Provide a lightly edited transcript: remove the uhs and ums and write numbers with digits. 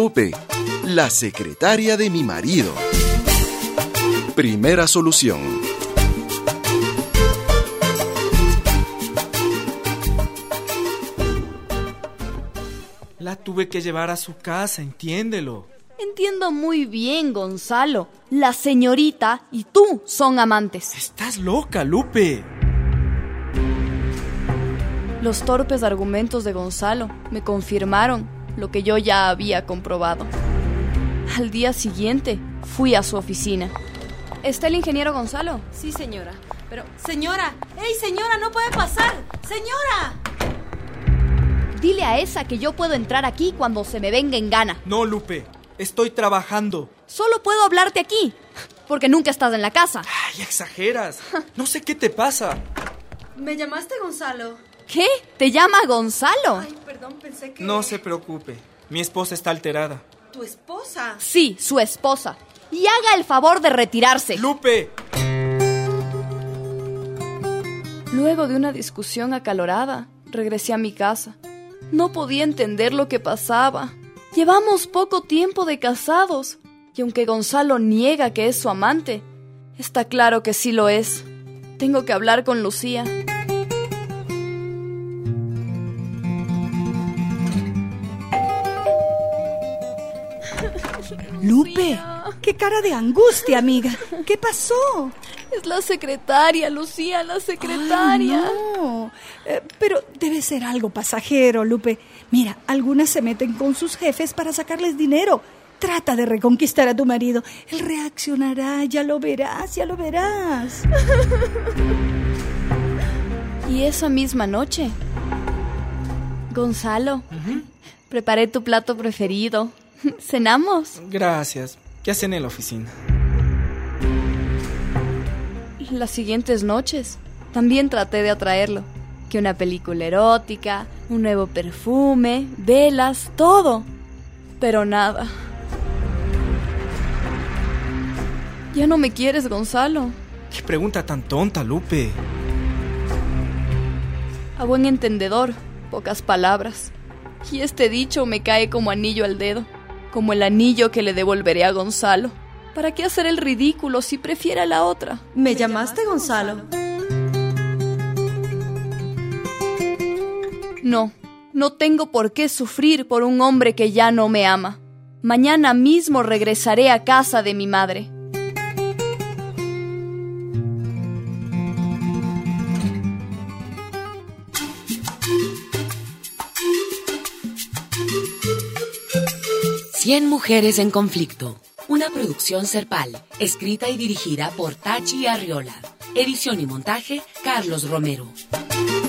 Lupe, la secretaria de mi marido. Primera solución. La tuve que llevar a su casa, entiéndelo. Entiendo muy bien, Gonzalo. La señorita y tú son amantes. Estás loca, Lupe. Los torpes argumentos de Gonzalo me confirmaron lo que yo ya había comprobado. Al día siguiente fui a su oficina. ¿Está el ingeniero Gonzalo? Sí, señora. Pero, señora, ¡ey, señora, no puede pasar! ¡Señora! Dile a esa que yo puedo entrar aquí cuando se me venga en gana. No, Lupe, estoy trabajando. Solo puedo hablarte aquí, porque nunca estás en la casa. Ay, exageras. No sé qué te pasa. ¿Me llamaste, Gonzalo? ¿Qué? ¿Te llama Gonzalo? Ay, perdón, pensé que... No se preocupe, mi esposa está alterada. ¿Tu esposa? Sí, su esposa. Y haga el favor de retirarse. ¡Lupe! Luego de una discusión acalorada, regresé a mi casa. No podía entender lo que pasaba. Llevamos poco tiempo de casados, y aunque Gonzalo niega que es su amante, está claro que sí lo es. Tengo que hablar con Lucía. Lupe, qué cara de angustia, amiga. ¿Qué pasó? Es la secretaria, Lucía, la secretaria. Ay, no. Pero debe ser algo pasajero, Lupe. Mira, algunas se meten con sus jefes para sacarles dinero. Trata de reconquistar a tu marido. Él reaccionará, ya lo verás, ya lo verás. Y esa misma noche, Gonzalo, preparé tu plato preferido. ¿Cenamos? Gracias. ¿Qué hacen en la oficina? Las siguientes noches también traté de atraerlo. Que una película erótica, un nuevo perfume, velas, todo. Pero nada. Ya no me quieres, Gonzalo. ¿Qué pregunta tan tonta, Lupe? A buen entendedor, pocas palabras. Y este dicho me cae como anillo al dedo. Como el anillo que le devolveré a Gonzalo. ¿Para qué hacer el ridículo si prefiere a la otra? ¿Me llamaste, Gonzalo? No, no tengo por qué sufrir por un hombre que ya no me ama. Mañana mismo regresaré a casa de mi madre. Cien mujeres en conflicto. Una producción Serpal, escrita y dirigida por Tachi Arriola. Edición y montaje, Carlos Romero.